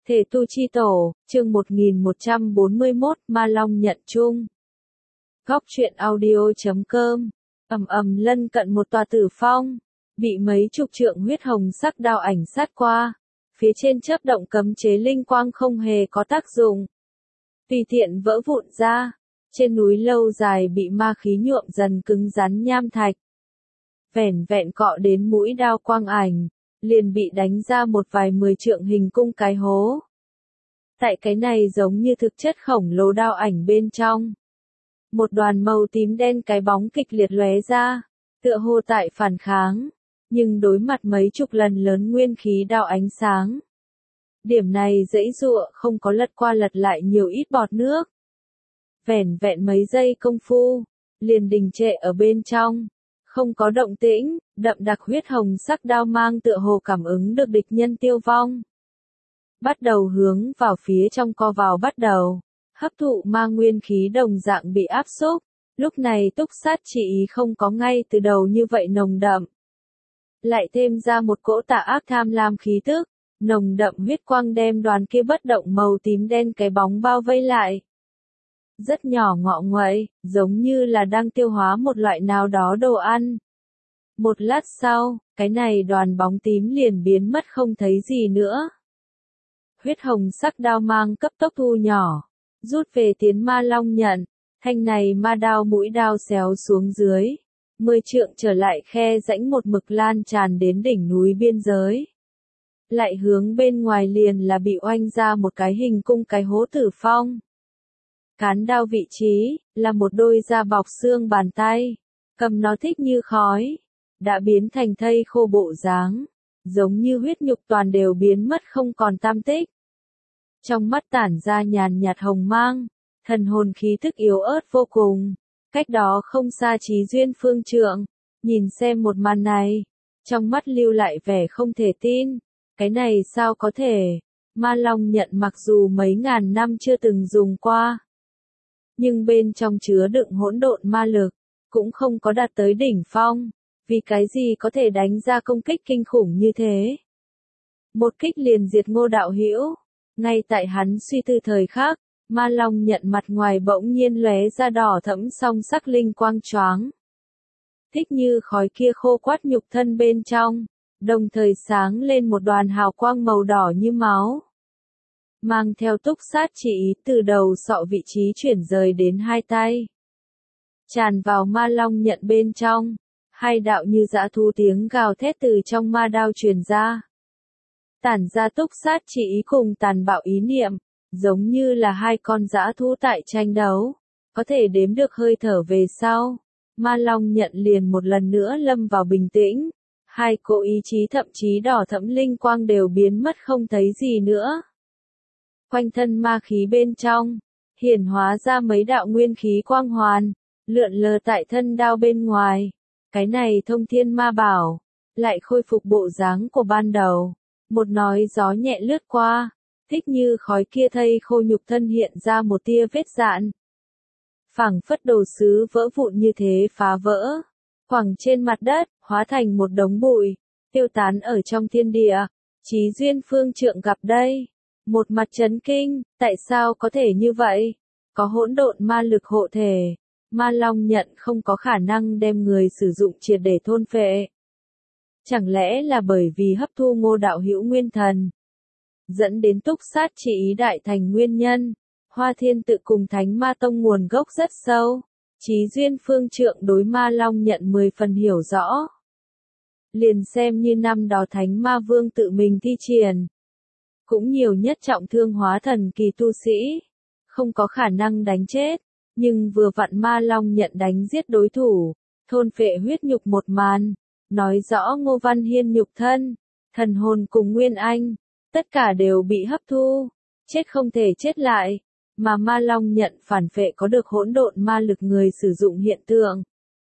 Thể tu chi tổ, chương 1141, Ma Long nhận chung. Góc truyện audio.com. Lân cận một tòa tử phong, bị mấy chục trượng huyết hồng sắc đao ảnh sát qua, phía trên chớp động cấm chế linh quang không hề có tác dụng. Tùy tiện vỡ vụn ra, trên núi lâu dài bị ma khí nhuộm dần cứng rắn nham thạch. Vẻn vẹn cọ đến mũi đao quang ảnh, liền bị đánh ra một vài 10 trượng hình cung cái hố. Tại cái này giống như thực chất khổng lồ đao ảnh bên trong. Một đoàn màu tím đen cái bóng kịch liệt lóe ra, tựa hồ tại phản kháng, nhưng đối mặt mấy chục lần lớn nguyên khí đao ánh sáng. Điểm này dãy dụa không có lật qua lật lại nhiều ít bọt nước. Vẻn vẹn mấy giây công phu, liền đình trệ ở bên trong. Không có động tĩnh, đậm đặc huyết hồng sắc đao mang tựa hồ cảm ứng được địch nhân tiêu vong. Bắt đầu hướng vào phía trong co vào bắt đầu, hấp thụ ma nguyên khí đồng dạng bị áp xúc, lúc này túc sát chỉ ý không có ngay từ đầu như vậy nồng đậm. Lại thêm ra một cỗ tà ác tham lam khí tức, nồng đậm huyết quang đem đoàn kia bất động màu tím đen cái bóng bao vây lại. Rất nhỏ ngọ nguậy, giống như là đang tiêu hóa một loại nào đó đồ ăn. Một lát sau, cái này đoàn bóng tím liền biến mất không thấy gì nữa. Huyết hồng sắc đao mang cấp tốc thu nhỏ, rút về tiến ma long nhận, thanh này ma đao mũi đao xéo xuống dưới. 10 trượng trở lại khe rãnh một mực lan tràn đến đỉnh núi biên giới. Lại hướng bên ngoài liền là bị oanh ra một cái hình cung cái hố tử phong. Cán đao vị trí, là một đôi da bọc xương bàn tay, cầm nó thích như khói, đã biến thành thây khô bộ dáng, giống như huyết nhục toàn đều biến mất không còn tăm tích. Trong mắt tản ra nhàn nhạt hồng mang, thần hồn khí thức yếu ớt vô cùng, cách đó không xa Chí Duyên phương trượng, nhìn xem một màn này, trong mắt lưu lại vẻ không thể tin, cái này sao có thể, ma long nhận mặc dù mấy ngàn năm chưa từng dùng qua. Nhưng bên trong chứa đựng hỗn độn ma lực, cũng không có đạt tới đỉnh phong, vì cái gì có thể đánh ra công kích kinh khủng như thế. Một kích liền diệt Ngô đạo hữu, ngay tại hắn suy tư thời khắc, ma long nhận mặt ngoài bỗng nhiên lóe ra đỏ thẫm song sắc linh quang choáng. Thích như khói kia khô quắt nhục thân bên trong, đồng thời sáng lên một đoàn hào quang màu đỏ như máu. Mang theo túc sát chỉ ý từ đầu sọ vị trí chuyển rời đến hai tay. Tràn vào ma long nhận bên trong, hai đạo như dã thú tiếng gào thét từ trong ma đao truyền ra. Tản ra túc sát chỉ ý cùng tàn bạo ý niệm, giống như là hai con dã thú tại tranh đấu, có thể đếm được hơi thở về sau. Ma long nhận liền một lần nữa lâm vào bình tĩnh, hai cỗ ý chí thậm chí đỏ thẫm linh quang đều biến mất không thấy gì nữa. Quanh thân ma khí bên trong, hiển hóa ra mấy đạo nguyên khí quang hoàn, lượn lờ tại thân đao bên ngoài. Cái này thông thiên ma bảo, lại khôi phục bộ dáng của ban đầu. Một nói gió nhẹ lướt qua, thích như khói kia thây khô nhục thân hiện ra một tia vết dạn. Phảng phất đồ sứ vỡ vụn như thế phá vỡ, quẳng trên mặt đất, hóa thành một đống bụi, tiêu tán ở trong thiên địa. Chí Duyên phương trượng gặp đây. Một mặt chấn kinh, tại sao có thể như vậy? Có hỗn độn ma lực hộ thể, ma long nhận không có khả năng đem người sử dụng triệt để thôn phệ. Chẳng lẽ là bởi vì hấp thu Ngô đạo hữu nguyên thần, dẫn đến túc sát chỉ ý đại thành nguyên nhân? Hoa Thiên Tự cùng Thánh Ma Tông nguồn gốc rất sâu, Chí Duyên phương trượng đối ma long nhận 10 phần hiểu rõ. Liền xem như năm đó Thánh Ma Vương tự mình thi triển, cũng nhiều nhất trọng thương hóa thần kỳ tu sĩ, không có khả năng đánh chết, nhưng vừa vặn ma long nhận đánh giết đối thủ, thôn phệ huyết nhục một màn, nói rõ Ngô Văn Hiên nhục thân, thần hồn cùng Nguyên Anh, tất cả đều bị hấp thu, chết không thể chết lại, mà ma long nhận phản phệ có được hỗn độn ma lực người sử dụng hiện tượng.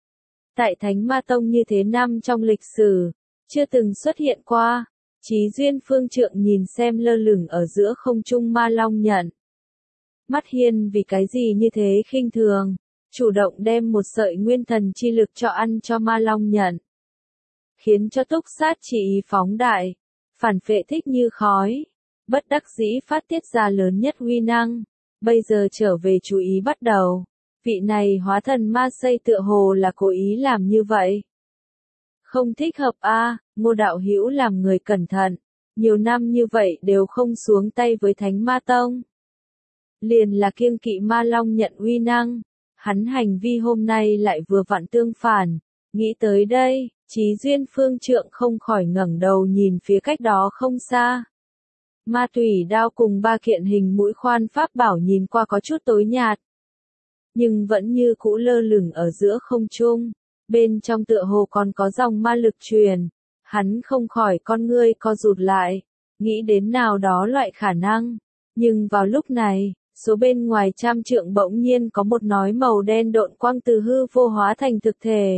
Tại Thánh Ma Tông như thế năm trong lịch sử, chưa từng xuất hiện qua. Chí Duyên phương trượng nhìn xem lơ lửng ở giữa không trung ma long nhận. Mắt hiên vì cái gì như thế khinh thường, chủ động đem một sợi nguyên thần chi lực cho ăn cho ma long nhận. Khiến cho túc sát chỉ ý phóng đại, phản phệ thích như khói. bất đắc dĩ phát tiết ra lớn nhất uy năng. Bây giờ trở về chú ý bắt đầu. Vị này hóa thần ma xây tựa hồ là cố ý làm như vậy. Không thích hợp a, Ngô đạo hữu làm người cẩn thận. Nhiều năm như vậy đều không xuống tay với Thánh Ma Tông. Liền là kiêng kỵ Ma Long nhận uy năng. Hắn hành vi hôm nay lại vừa vặn tương phản. Nghĩ tới đây, Chí Duyên Phương Trượng không khỏi ngẩng đầu nhìn phía cách đó không xa. Ma Thủy Đao cùng 3 kiện hình mũi khoan pháp bảo nhìn qua có chút tối nhạt, nhưng vẫn như cũ lơ lửng ở giữa không trung. Bên trong tựa hồ còn có dòng ma lực truyền. Hắn không khỏi con ngươi co rụt lại, nghĩ đến nào đó loại khả năng. Nhưng vào lúc này, số bên ngoài 100 trượng bỗng nhiên có một nói màu đen độn quang từ hư vô hóa thành thực thể.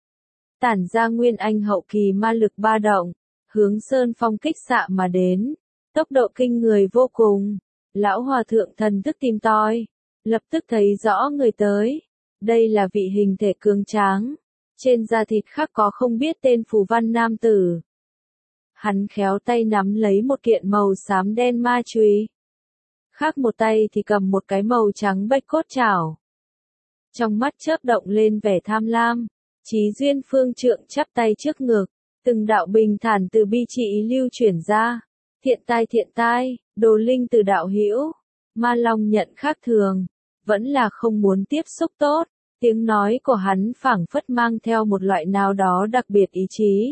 Tản ra nguyên anh hậu kỳ ma lực ba động, hướng Sơn Phong kích xạ mà đến. Tốc độ kinh người vô cùng. Lão hòa thượng thần thức tìm tòi, lập tức thấy rõ người tới. Đây là vị hình thể cường tráng, trên da thịt khắc có không biết tên phù văn nam tử. Hắn khéo tay nắm lấy một kiện màu xám đen ma chùy, khác một tay thì cầm một cái màu trắng bạch cốt chảo. Trong mắt chớp động lên vẻ tham lam, Chí Duyên Phương Trượng chắp tay trước ngực, từng đạo bình thản từ bi chỉ lưu chuyển ra. Thiện tai, Đồ Linh từ đạo hữu. Ma Long nhận khác thường, vẫn là không muốn tiếp xúc tốt. Tiếng nói của hắn phảng phất mang theo một loại nào đó đặc biệt ý chí.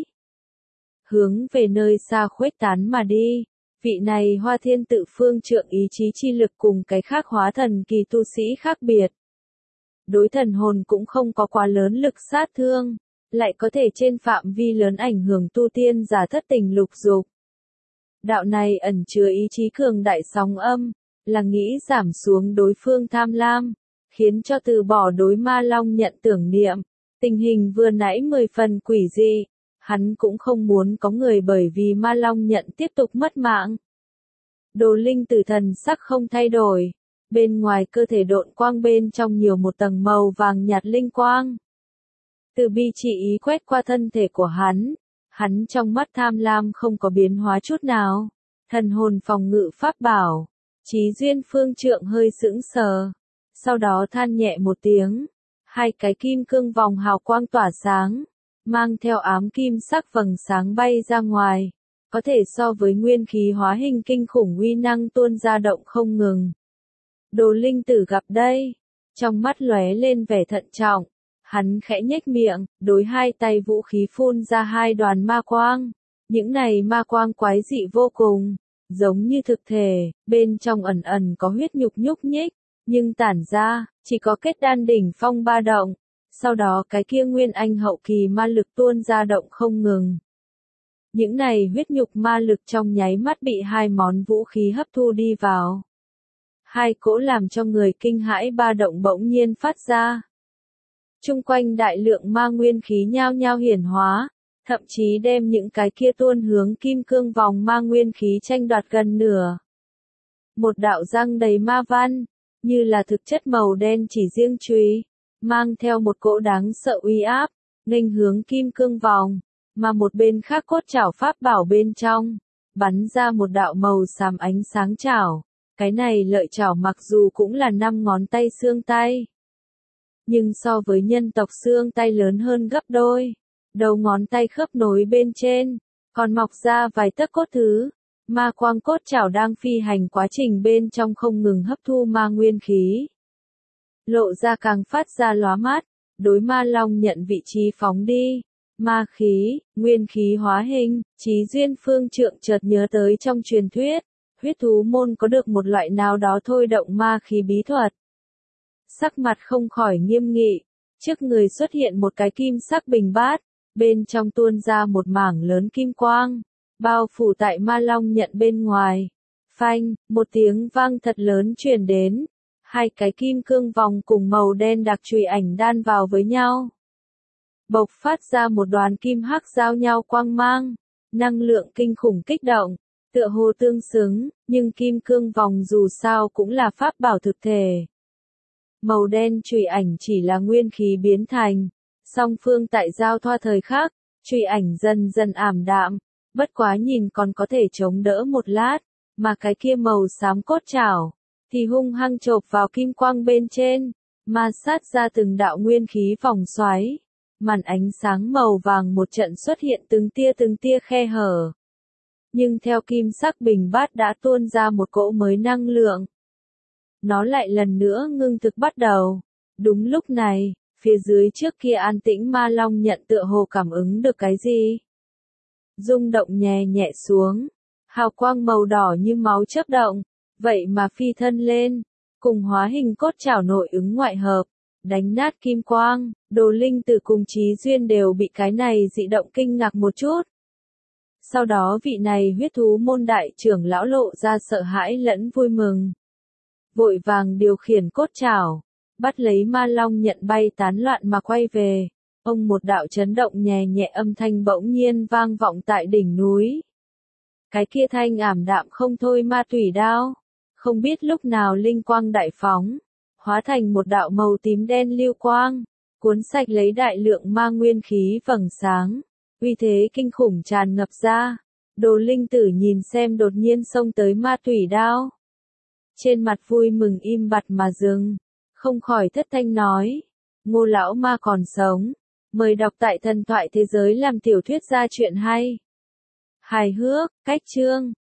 Hướng về nơi xa khuếch tán mà đi. Vị này Hoa Thiên Tự Phương Trượng ý chí chi lực cùng cái khác hóa thần kỳ tu sĩ khác biệt. Đối thần hồn cũng không có quá lớn lực sát thương, lại có thể trên phạm vi lớn ảnh hưởng tu tiên giả thất tình lục dục. Đạo này ẩn chứa ý chí cường đại sóng âm, là nghĩ giảm xuống đối phương tham lam, khiến cho từ bỏ đối Ma Long nhận tưởng niệm. Tình hình vừa nãy 10 phần quỷ dị, hắn cũng không muốn có người bởi vì Ma Long nhận tiếp tục mất mạng. Đồ Linh tử thần sắc không thay đổi, bên ngoài cơ thể độn quang bên trong nhiều một tầng màu vàng nhạt linh quang. Từ bi chỉ ý quét qua thân thể của hắn trong mắt tham lam không có biến hóa chút nào. Thần hồn phòng ngự pháp bảo. Chí Duyên Phương Trượng hơi sững sờ, sau đó than nhẹ một tiếng. 2 cái kim cương vòng hào quang tỏa sáng, mang theo ám kim sắc vầng sáng bay ra ngoài, có thể so với nguyên khí hóa hình kinh khủng uy năng tuôn ra động không ngừng. Đồ Linh tử gặp đây, trong mắt lóe lên vẻ thận trọng, hắn khẽ nhếch miệng, đối 2 tay vũ khí phun ra 2 đoàn ma quang. Những này ma quang quái dị vô cùng, giống như thực thể, bên trong ẩn ẩn có huyết nhục nhúc nhích, nhưng tản ra, chỉ có kết đan đỉnh phong ba động. Sau đó cái kia nguyên anh hậu kỳ ma lực tuôn ra động không ngừng. Những này huyết nhục ma lực trong nháy mắt bị 2 món vũ khí hấp thu đi vào. 2 cỗ làm cho người kinh hãi ba động bỗng nhiên phát ra. Chung quanh đại lượng ma nguyên khí nhao nhao hiển hóa, thậm chí đem những cái kia tuôn hướng kim cương vòng ma nguyên khí tranh đoạt gần nửa. Một đạo răng đầy ma văn, như là thực chất màu đen chỉ riêng chùy, mang theo một cỗ đáng sợ uy áp, nghênh hướng kim cương vòng, mà một bên khác cốt chảo pháp bảo bên trong, bắn ra một đạo màu xám ánh sáng chảo. Cái này lợi chảo mặc dù cũng là 5 ngón tay xương tay, nhưng so với nhân tộc xương tay lớn hơn gấp đôi. Đầu ngón tay khớp nối bên trên, còn mọc ra vài tấc cốt thứ. Ma quang cốt chảo đang phi hành quá trình bên trong không ngừng hấp thu ma nguyên khí. Lộ ra càng phát ra lóa mắt, đối Ma Long nhận vị trí phóng đi. Ma khí, nguyên khí hóa hình, Chí Duyên Phương Trượng chợt nhớ tới trong truyền thuyết, huyết thú môn có được một loại nào đó thôi động ma khí bí thuật. Sắc mặt không khỏi nghiêm nghị, trước người xuất hiện một cái kim sắc bình bát, bên trong tuôn ra một mảng lớn kim quang, bao phủ tại Ma Long nhận bên ngoài. Phanh, một tiếng vang thật lớn truyền đến, 2 cái kim cương vòng cùng màu đen đặc chùy ảnh đan vào với nhau. Bộc phát ra một đoàn kim hắc giao nhau quang mang, năng lượng kinh khủng kích động, tựa hồ tương xứng, nhưng kim cương vòng dù sao cũng là pháp bảo thực thể. Màu đen chùy ảnh chỉ là nguyên khí biến thành, song phương tại giao thoa thời khắc, chùy ảnh dần dần ảm đạm, bất quá nhìn còn có thể chống đỡ một lát, Mà cái kia màu xám cốt chảo, thì hung hăng chộp vào kim quang bên trên, ma sát ra từng đạo nguyên khí vòng xoáy. Màn ánh sáng màu vàng một trận xuất hiện từng tia khe hở. Nhưng theo kim sắc bình bát đã tuôn ra một cỗ mới năng lượng. Nó lại lần nữa ngưng thực bắt đầu. Đúng lúc này, phía dưới trước kia an tĩnh ma long nhận tựa hồ cảm ứng được cái gì. Rung động nhẹ nhẹ xuống, hào quang màu đỏ như máu chớp động, vậy mà phi thân lên, cùng hóa hình cốt chảo nội ứng ngoại hợp, đánh nát kim quang, Đồ Linh Tử cùng Chí Duyên đều bị cái này dị động kinh ngạc một chút. Sau đó vị này huyết thú môn đại trưởng lão lộ ra sợ hãi lẫn vui mừng. Vội vàng điều khiển cốt chảo, bắt lấy ma long nhận bay tán loạn mà quay về. Ông một đạo chấn động nhẹ nhẹ âm thanh bỗng nhiên vang vọng tại đỉnh núi. Cái kia thanh ảm đạm không thôi ma thủy đao, không biết lúc nào linh quang đại phóng, hóa thành một đạo màu tím đen lưu quang, cuốn sạch lấy đại lượng ma nguyên khí vầng sáng, uy thế kinh khủng tràn ngập ra. Đồ Linh Tử nhìn xem đột nhiên xông tới ma thủy đao, trên mặt vui mừng im bặt mà dừng, không khỏi thất thanh nói: Ngô lão ma còn sống, mời đọc tại Thần thoại thế giới làm tiểu thuyết ra chuyện hay. Hài hước, cách chương